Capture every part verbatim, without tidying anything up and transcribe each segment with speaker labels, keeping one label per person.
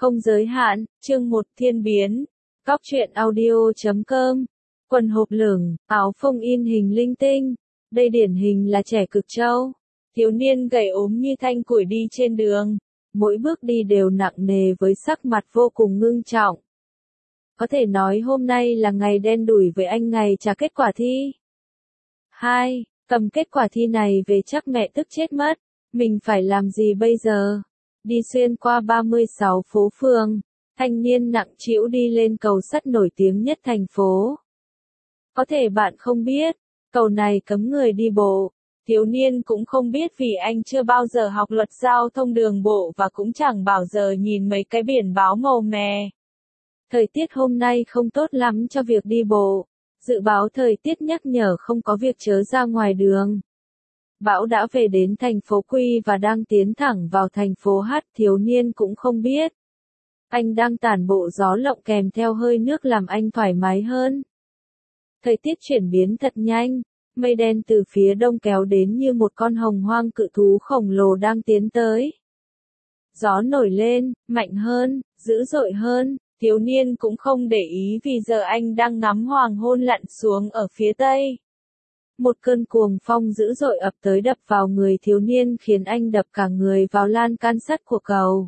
Speaker 1: không giới hạn, chương một thiên biến. Cóc truyện audio chấm com. Quần hộp lửng, áo phông in hình linh tinh. Đây điển hình là trẻ cực trâu. Thiếu niên gầy ốm như thanh củi đi trên đường. Mỗi bước đi đều nặng nề với sắc mặt vô cùng ngưng trọng. Có thể nói hôm nay là ngày đen đủi với anh, ngày trả kết quả thi. hai. Cầm kết quả thi này về chắc mẹ tức chết mất. Mình phải làm gì bây giờ? Đi xuyên qua ba mươi sáu phố phường, thanh niên nặng trĩu đi lên cầu sắt nổi tiếng nhất thành phố. Có thể bạn không biết, cầu này cấm người đi bộ. Thiếu niên cũng không biết vì anh chưa bao giờ học luật giao thông đường bộ và cũng chẳng bao giờ nhìn mấy cái biển báo màu mè. Thời tiết hôm nay không tốt lắm cho việc đi bộ. Dự báo thời tiết nhắc nhở không có việc chớ ra ngoài đường. Bão đã về đến thành phố Quy và đang tiến thẳng vào thành phố H, thiếu niên cũng không biết. Anh đang tản bộ gió lộng kèm theo hơi nước làm anh thoải mái hơn. Thời tiết chuyển biến thật nhanh, mây đen từ phía đông kéo đến như một con hồng hoang cự thú khổng lồ đang tiến tới. Gió nổi lên, mạnh hơn, dữ dội hơn, thiếu niên cũng không để ý vì giờ anh đang ngắm hoàng hôn lặn xuống ở phía tây. Một cơn cuồng phong dữ dội ập tới đập vào người thiếu niên khiến anh đập cả người vào lan can sắt của cầu.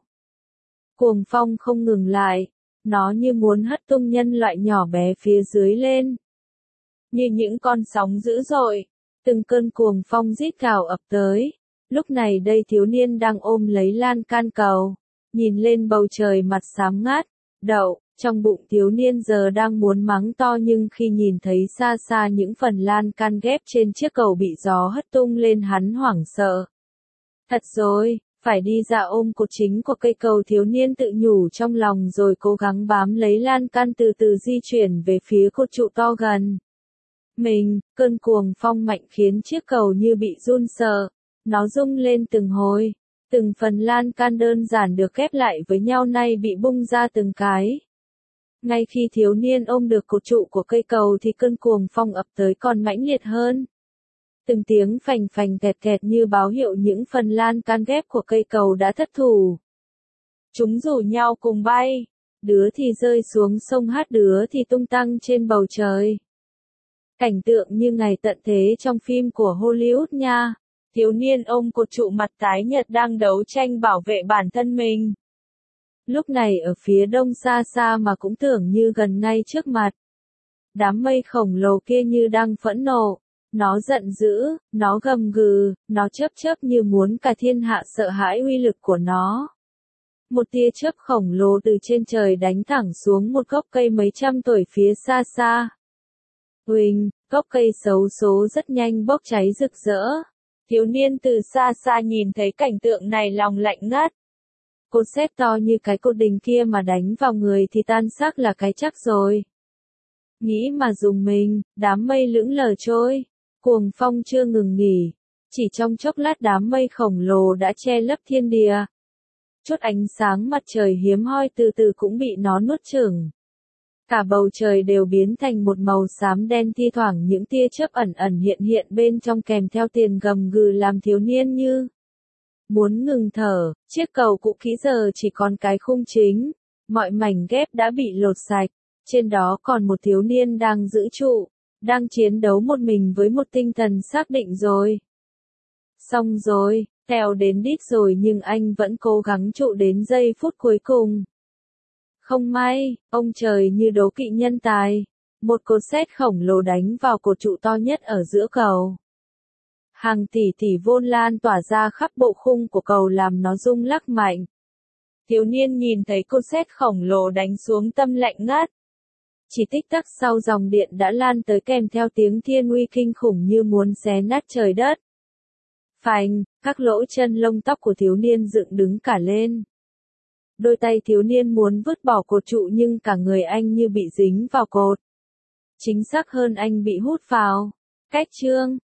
Speaker 1: Cuồng phong không ngừng lại, nó như muốn hất tung nhân loại nhỏ bé phía dưới lên. Như những con sóng dữ dội, từng cơn cuồng phong rít gào ập tới. Lúc này đây thiếu niên đang ôm lấy lan can cầu, nhìn lên bầu trời mặt xám ngát, đậu. Trong bụng thiếu niên giờ đang muốn mắng to nhưng khi nhìn thấy xa xa những phần lan can ghép trên chiếc cầu bị gió hất tung lên hắn hoảng sợ. Thật rồi, phải đi ra ôm cột chính của cây cầu, thiếu niên tự nhủ trong lòng rồi cố gắng bám lấy lan can từ từ di chuyển về phía cột trụ to gần. Mình, cơn cuồng phong mạnh khiến chiếc cầu như bị run sợ, nó rung lên từng hồi. Từng phần lan can đơn giản được ghép lại với nhau nay bị bung ra từng cái. Ngay khi thiếu niên ôm được cột trụ của cây cầu thì cơn cuồng phong ập tới còn mãnh liệt hơn. Từng tiếng phành phành kẹt kẹt như báo hiệu những phần lan can ghép của cây cầu đã thất thủ. Chúng rủ nhau cùng bay, đứa thì rơi xuống sông hát, đứa thì tung tăng trên bầu trời. Cảnh tượng như ngày tận thế trong phim của Hollywood nha. Thiếu niên ôm cột trụ mặt tái nhợt đang đấu tranh bảo vệ bản thân mình. Lúc này ở phía đông xa xa mà cũng tưởng như gần ngay trước mặt. Đám mây khổng lồ kia như đang phẫn nộ. Nó giận dữ, nó gầm gừ, nó chớp chớp như muốn cả thiên hạ sợ hãi uy lực của nó. Một tia chớp khổng lồ từ trên trời đánh thẳng xuống một gốc cây mấy trăm tuổi phía xa xa. Huỳnh, gốc cây xấu số rất nhanh bốc cháy rực rỡ. Thiếu niên từ xa xa nhìn thấy cảnh tượng này lòng lạnh ngắt. Cột sét to như cái cột đình kia mà đánh vào người thì tan xác là cái chắc rồi. Nghĩ mà dùng mình, đám mây lững lờ trôi, cuồng phong chưa ngừng nghỉ. Chỉ trong chốc lát đám mây khổng lồ đã che lấp thiên địa. Chút ánh sáng mặt trời hiếm hoi từ từ cũng bị nó nuốt chửng. Cả bầu trời đều biến thành một màu xám đen, thi thoảng những tia chớp ẩn ẩn hiện hiện bên trong kèm theo tiếng gầm gừ làm thiếu niên như muốn ngừng thở. Chiếc cầu cũ kỹ giờ chỉ còn cái khung chính, mọi mảnh ghép đã bị lột sạch, trên đó còn một thiếu niên đang giữ trụ, đang chiến đấu một mình với một tinh thần xác định rồi. Xong rồi, tèo đến đích rồi nhưng anh vẫn cố gắng trụ đến giây phút cuối cùng. Không may, ông trời như đố kỵ nhân tài, một cột sét khổng lồ đánh vào cột trụ to nhất ở giữa cầu. Hàng tỷ tỷ vôn lan tỏa ra khắp bộ khung của cầu làm nó rung lắc mạnh. Thiếu niên nhìn thấy cột sét khổng lồ đánh xuống tâm lạnh ngắt. Chỉ tích tắc sau dòng điện đã lan tới kèm theo tiếng thiên uy kinh khủng như muốn xé nát trời đất. Phành, các lỗ chân lông tóc của thiếu niên dựng đứng cả lên. Đôi tay thiếu niên muốn vứt bỏ cột trụ nhưng cả người anh như bị dính vào cột. Chính xác hơn anh bị hút vào. Cách chương,